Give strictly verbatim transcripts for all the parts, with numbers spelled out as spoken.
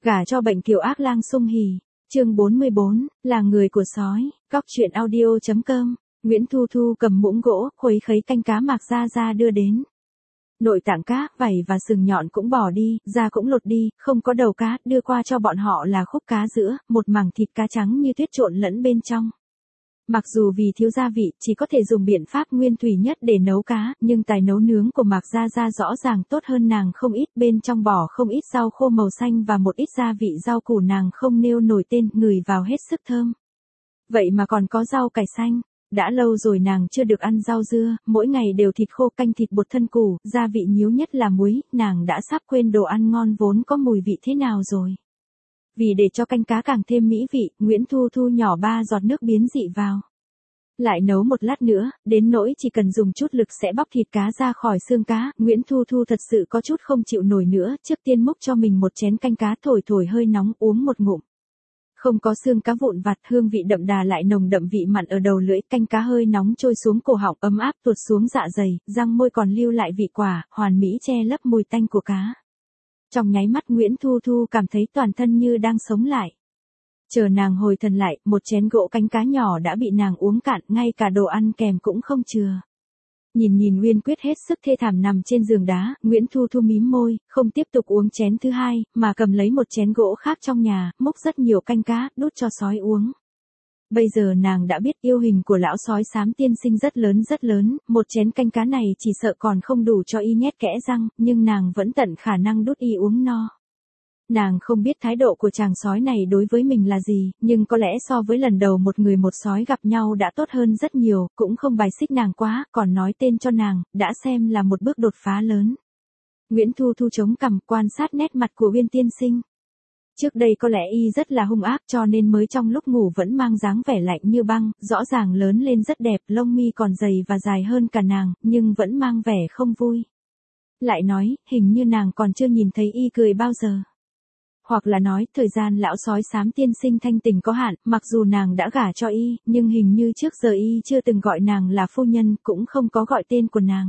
Gả cho bệnh kiều ác lang sung hỉ. Chương bốn mươi bốn, là người của sói. Cóc truyện audio chấm com. Nguyễn Thu Thu cầm muỗng gỗ, khuấy khấy canh cá Mạc Gia Gia đưa đến. Nội tạng cá, vảy và sừng nhọn cũng bỏ đi, da cũng lột đi, không có đầu cá, đưa qua cho bọn họ là khúc cá giữa, một mảng thịt cá trắng như tuyết trộn lẫn bên trong. Mặc dù vì thiếu gia vị, chỉ có thể dùng biện pháp nguyên thủy nhất để nấu cá, nhưng tài nấu nướng của Mạc Gia Gia rõ ràng tốt hơn nàng không ít, bên trong bỏ không ít rau khô màu xanh và một ít gia vị rau củ nàng không nêu nổi tên, ngửi vào hết sức thơm. Vậy mà còn có rau cải xanh. Đã lâu rồi nàng chưa được ăn rau dưa, mỗi ngày đều thịt khô canh thịt bột thân củ, gia vị nhíu nhất là muối, nàng đã sắp quên đồ ăn ngon vốn có mùi vị thế nào rồi. Vì để cho canh cá càng thêm mỹ vị, Nguyễn Thu Thu nhỏ ba giọt nước biến dị vào. Lại nấu một lát nữa, đến nỗi chỉ cần dùng chút lực sẽ bóc thịt cá ra khỏi xương cá, Nguyễn Thu Thu thật sự có chút không chịu nổi nữa, trước tiên múc cho mình một chén canh cá thổi thổi hơi nóng uống một ngụm. Không có xương cá vụn vặt, hương vị đậm đà lại nồng đậm vị mặn ở đầu lưỡi, canh cá hơi nóng trôi xuống cổ họng, ấm áp tuột xuống dạ dày, răng môi còn lưu lại vị quả, hoàn mỹ che lấp mùi tanh của cá. Trong nháy mắt Nguyễn Thu Thu cảm thấy toàn thân như đang sống lại. Chờ nàng hồi thần lại, một chén gỗ canh cá nhỏ đã bị nàng uống cạn, ngay cả đồ ăn kèm cũng không chừa. Nhìn nhìn Nguyên Quyết hết sức thê thảm nằm trên giường đá, Nguyễn Thu Thu mím môi, không tiếp tục uống chén thứ hai, mà cầm lấy một chén gỗ khác trong nhà, múc rất nhiều canh cá, đút cho sói uống. Bây giờ nàng đã biết yêu hình của lão sói xám tiên sinh rất lớn rất lớn, một chén canh cá này chỉ sợ còn không đủ cho y nhét kẽ răng, nhưng nàng vẫn tận khả năng đút y uống no. Nàng không biết thái độ của chàng sói này đối với mình là gì, nhưng có lẽ so với lần đầu một người một sói gặp nhau đã tốt hơn rất nhiều, cũng không bài xích nàng quá, còn nói tên cho nàng, đã xem là một bước đột phá lớn. Nguyễn Thu Thu chống cằm quan sát nét mặt của Uyên tiên sinh. Trước đây có lẽ y rất là hung ác cho nên mới trong lúc ngủ vẫn mang dáng vẻ lạnh như băng, rõ ràng lớn lên rất đẹp, lông mi còn dày và dài hơn cả nàng, nhưng vẫn mang vẻ không vui. Lại nói, hình như nàng còn chưa nhìn thấy y cười bao giờ. Hoặc là nói, thời gian lão sói xám tiên sinh thanh tình có hạn, mặc dù nàng đã gả cho y, nhưng hình như trước giờ y chưa từng gọi nàng là phu nhân, cũng không có gọi tên của nàng.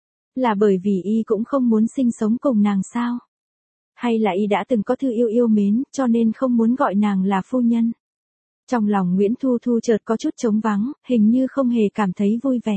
Là bởi vì y cũng không muốn sinh sống cùng nàng sao? Hay là y đã từng có thư yêu yêu mến, cho nên không muốn gọi nàng là phu nhân? Trong lòng Nguyễn Thu Thu chợt có chút trống vắng, hình như không hề cảm thấy vui vẻ.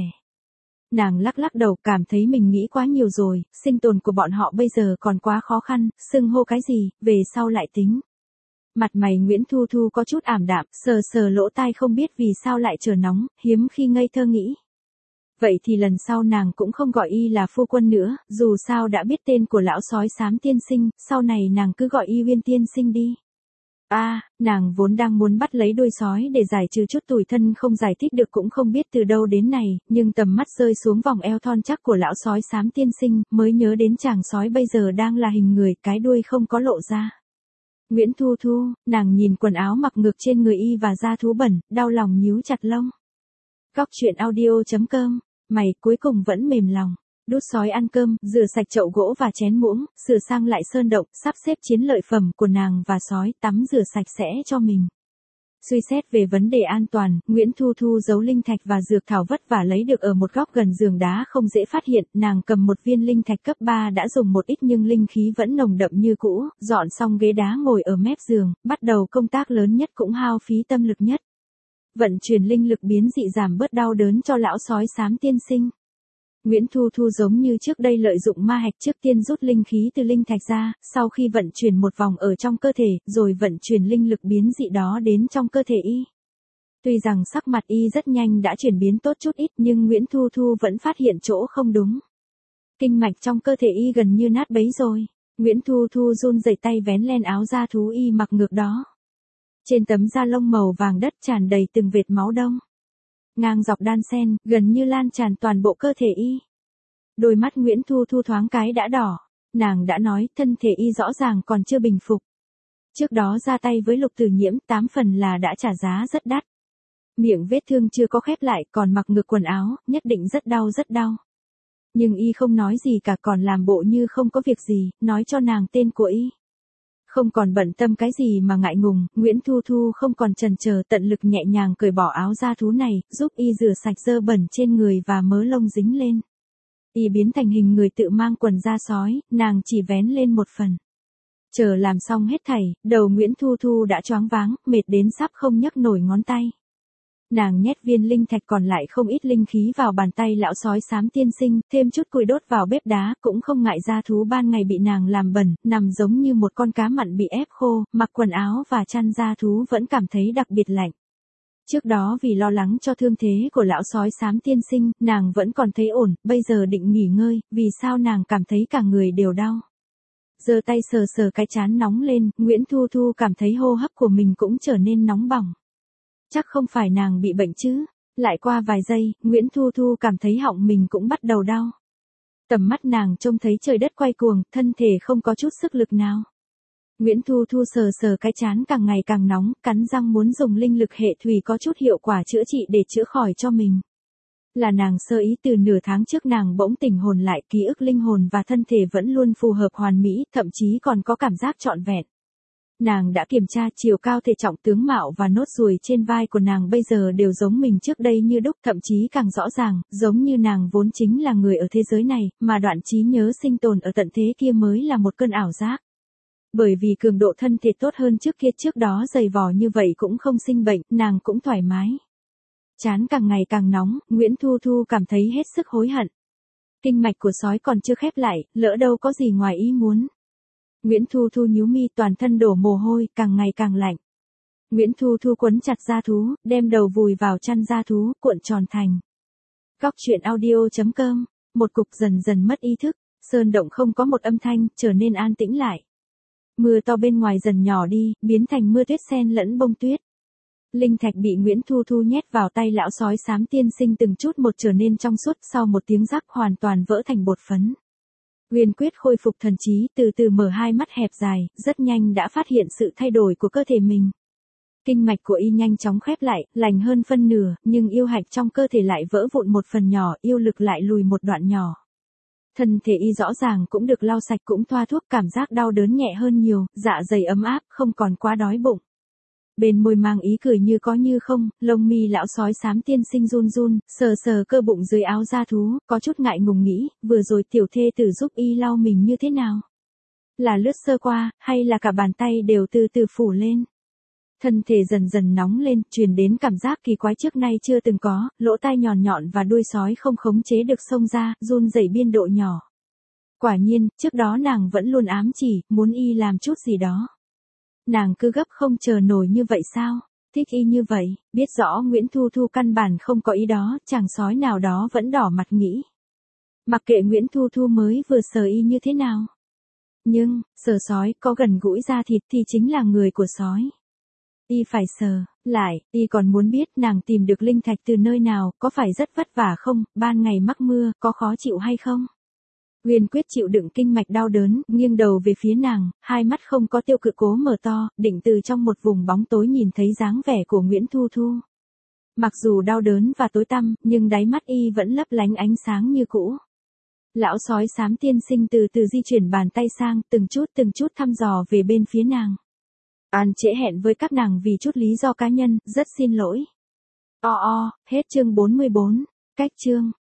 Nàng lắc lắc đầu, cảm thấy mình nghĩ quá nhiều rồi, sinh tồn của bọn họ bây giờ còn quá khó khăn, xưng hô cái gì, về sau lại tính. Mặt mày Nguyễn Thu Thu có chút ảm đạm, sờ sờ lỗ tai không biết vì sao lại trở nóng, hiếm khi ngây thơ nghĩ. Vậy thì lần sau nàng cũng không gọi y là phu quân nữa, dù sao đã biết tên của lão sói xám tiên sinh, sau này nàng cứ gọi y Uyên tiên sinh đi. A, à, nàng vốn đang muốn bắt lấy đuôi sói để giải trừ chút tủi thân không giải thích được cũng không biết từ đâu đến này, nhưng tầm mắt rơi xuống vòng eo thon chắc của lão sói xám tiên sinh, mới nhớ đến chàng sói bây giờ đang là hình người, cái đuôi không có lộ ra. Nguyễn Thu Thu, nàng nhìn quần áo mặc ngược trên người y và da thú bẩn, đau lòng nhíu chặt lông. Cóc truyện audio chấm com, mày cuối cùng vẫn mềm lòng. Đút sói ăn cơm, rửa sạch chậu gỗ và chén muỗng, sửa sang lại sơn động, sắp xếp chiến lợi phẩm của nàng và sói, tắm rửa sạch sẽ cho mình. Suy xét về vấn đề an toàn, Nguyễn Thu Thu giấu linh thạch và dược thảo vất vả lấy được ở một góc gần giường đá không dễ phát hiện, nàng cầm một viên linh thạch cấp ba đã dùng một ít nhưng linh khí vẫn nồng đậm như cũ, dọn xong ghế đá ngồi ở mép giường, bắt đầu công tác lớn nhất cũng hao phí tâm lực nhất. Vận chuyển linh lực biến dị giảm bớt đau đớn cho lão sói xám tiên sinh. Nguyễn Thu Thu giống như trước đây lợi dụng ma hạch trước tiên rút linh khí từ linh thạch ra, sau khi vận chuyển một vòng ở trong cơ thể, rồi vận chuyển linh lực biến dị đó đến trong cơ thể y. Tuy rằng sắc mặt y rất nhanh đã chuyển biến tốt chút ít nhưng Nguyễn Thu Thu vẫn phát hiện chỗ không đúng. Kinh mạch trong cơ thể y gần như nát bấy rồi. Nguyễn Thu Thu run rẩy tay vén len áo da thú y mặc ngược đó. Trên tấm da lông màu vàng đất tràn đầy từng vệt máu đông. Ngang dọc đan sen, gần như lan tràn toàn bộ cơ thể y. Đôi mắt Nguyễn Thu Thu thoáng cái đã đỏ. Nàng đã nói thân thể y rõ ràng còn chưa bình phục. Trước đó ra tay với Lục Tử Nhiễm tám phần là đã trả giá rất đắt. Miệng vết thương chưa có khép lại còn mặc ngược quần áo, nhất định rất đau rất đau. Nhưng y không nói gì cả còn làm bộ như không có việc gì, nói cho nàng tên của y. Không còn bận tâm cái gì mà ngại ngùng, Nguyễn Thu Thu không còn chần chờ tận lực nhẹ nhàng cởi bỏ áo da thú này, giúp y rửa sạch dơ bẩn trên người và mớ lông dính lên. Y biến thành hình người tự mang quần da sói, nàng chỉ vén lên một phần. Chờ làm xong hết thảy, đầu Nguyễn Thu Thu đã choáng váng, mệt đến sắp không nhấc nổi ngón tay. Nàng nhét viên linh thạch còn lại không ít linh khí vào bàn tay lão sói xám tiên sinh, thêm chút củi đốt vào bếp đá, cũng không ngại da thú ban ngày bị nàng làm bẩn, nằm giống như một con cá mặn bị ép khô, mặc quần áo và chăn da thú vẫn cảm thấy đặc biệt lạnh. Trước đó vì lo lắng cho thương thế của lão sói xám tiên sinh, nàng vẫn còn thấy ổn, bây giờ định nghỉ ngơi, vì sao nàng cảm thấy cả người đều đau. Giơ tay sờ sờ cái trán nóng lên, Nguyễn Thu Thu cảm thấy hô hấp của mình cũng trở nên nóng bỏng. Chắc không phải nàng bị bệnh chứ. Lại qua vài giây, Nguyễn Thu Thu cảm thấy họng mình cũng bắt đầu đau. Tầm mắt nàng trông thấy trời đất quay cuồng, thân thể không có chút sức lực nào. Nguyễn Thu Thu sờ sờ cái trán càng ngày càng nóng, cắn răng muốn dùng linh lực hệ thủy có chút hiệu quả chữa trị để chữa khỏi cho mình. Là nàng sơ ý từ nửa tháng trước nàng bỗng tỉnh hồn lại, ký ức linh hồn và thân thể vẫn luôn phù hợp hoàn mỹ, thậm chí còn có cảm giác trọn vẹn. Nàng đã kiểm tra chiều cao thể trọng tướng mạo và nốt ruồi trên vai của nàng bây giờ đều giống mình trước đây như đúc, thậm chí càng rõ ràng, giống như nàng vốn chính là người ở thế giới này, mà đoạn trí nhớ sinh tồn ở tận thế kia mới là một cơn ảo giác. Bởi vì cường độ thân thể tốt hơn trước kia, trước đó dày vò như vậy cũng không sinh bệnh, nàng cũng thoải mái. Chán càng ngày càng nóng, Nguyễn Thu Thu cảm thấy hết sức hối hận. Kinh mạch của sói còn chưa khép lại, lỡ đâu có gì ngoài ý muốn. Nguyễn Thu Thu nhíu mi, toàn thân đổ mồ hôi, càng ngày càng lạnh. Nguyễn Thu Thu quấn chặt da thú, đem đầu vùi vào chăn da thú, cuộn tròn thành. Góc truyện audio chấm com, một cục dần dần mất ý thức, sơn động không có một âm thanh, trở nên an tĩnh lại. Mưa to bên ngoài dần nhỏ đi, biến thành mưa tuyết sen lẫn bông tuyết. Linh thạch bị Nguyễn Thu Thu nhét vào tay lão sói xám tiên sinh từng chút một trở nên trong suốt, sau một tiếng rắc hoàn toàn vỡ thành bột phấn. Huyền Quyết khôi phục thần trí, từ từ mở hai mắt hẹp dài, rất nhanh đã phát hiện sự thay đổi của cơ thể mình. Kinh mạch của y nhanh chóng khép lại, lành hơn phân nửa, nhưng yêu hạch trong cơ thể lại vỡ vụn một phần nhỏ, yêu lực lại lùi một đoạn nhỏ. Thân thể y rõ ràng cũng được lau sạch, cũng thoa thuốc, cảm giác đau đớn nhẹ hơn nhiều, dạ dày ấm áp, không còn quá đói bụng. Bên môi mang ý cười như có như không, lông mi lão sói xám tiên sinh run run, sờ sờ cơ bụng dưới áo da thú, có chút ngại ngùng nghĩ, vừa rồi tiểu thê tử giúp y lau mình như thế nào? Là lướt sơ qua, hay là cả bàn tay đều từ từ phủ lên? Thân thể dần dần nóng lên, truyền đến cảm giác kỳ quái trước nay chưa từng có, lỗ tai nhọn nhọn và đuôi sói không khống chế được xông ra, run rẩy biên độ nhỏ. Quả nhiên, trước đó nàng vẫn luôn ám chỉ, muốn y làm chút gì đó. Nàng cứ gấp không chờ nổi như vậy sao? Thích y như vậy, biết rõ Nguyễn Thu Thu căn bản không có ý đó, chàng sói nào đó vẫn đỏ mặt nghĩ. Mặc kệ Nguyễn Thu Thu mới vừa sờ y như thế nào. Nhưng, sờ sói có gần gũi da thịt thì chính là người của sói. Y phải sờ, lại, y còn muốn biết nàng tìm được linh thạch từ nơi nào, có phải rất vất vả không, ban ngày mắc mưa, có khó chịu hay không? Huyền Quyết chịu đựng kinh mạch đau đớn, nghiêng đầu về phía nàng, hai mắt không có tiêu cự cố mở to, định từ trong một vùng bóng tối nhìn thấy dáng vẻ của Nguyễn Thu Thu. Mặc dù đau đớn và tối tăm, nhưng đáy mắt y vẫn lấp lánh ánh sáng như cũ. Lão sói xám tiên sinh từ từ di chuyển bàn tay sang, từng chút từng chút thăm dò về bên phía nàng. An trễ hẹn với các nàng vì chút lý do cá nhân, rất xin lỗi. O o, hết chương bốn mươi bốn, cách chương.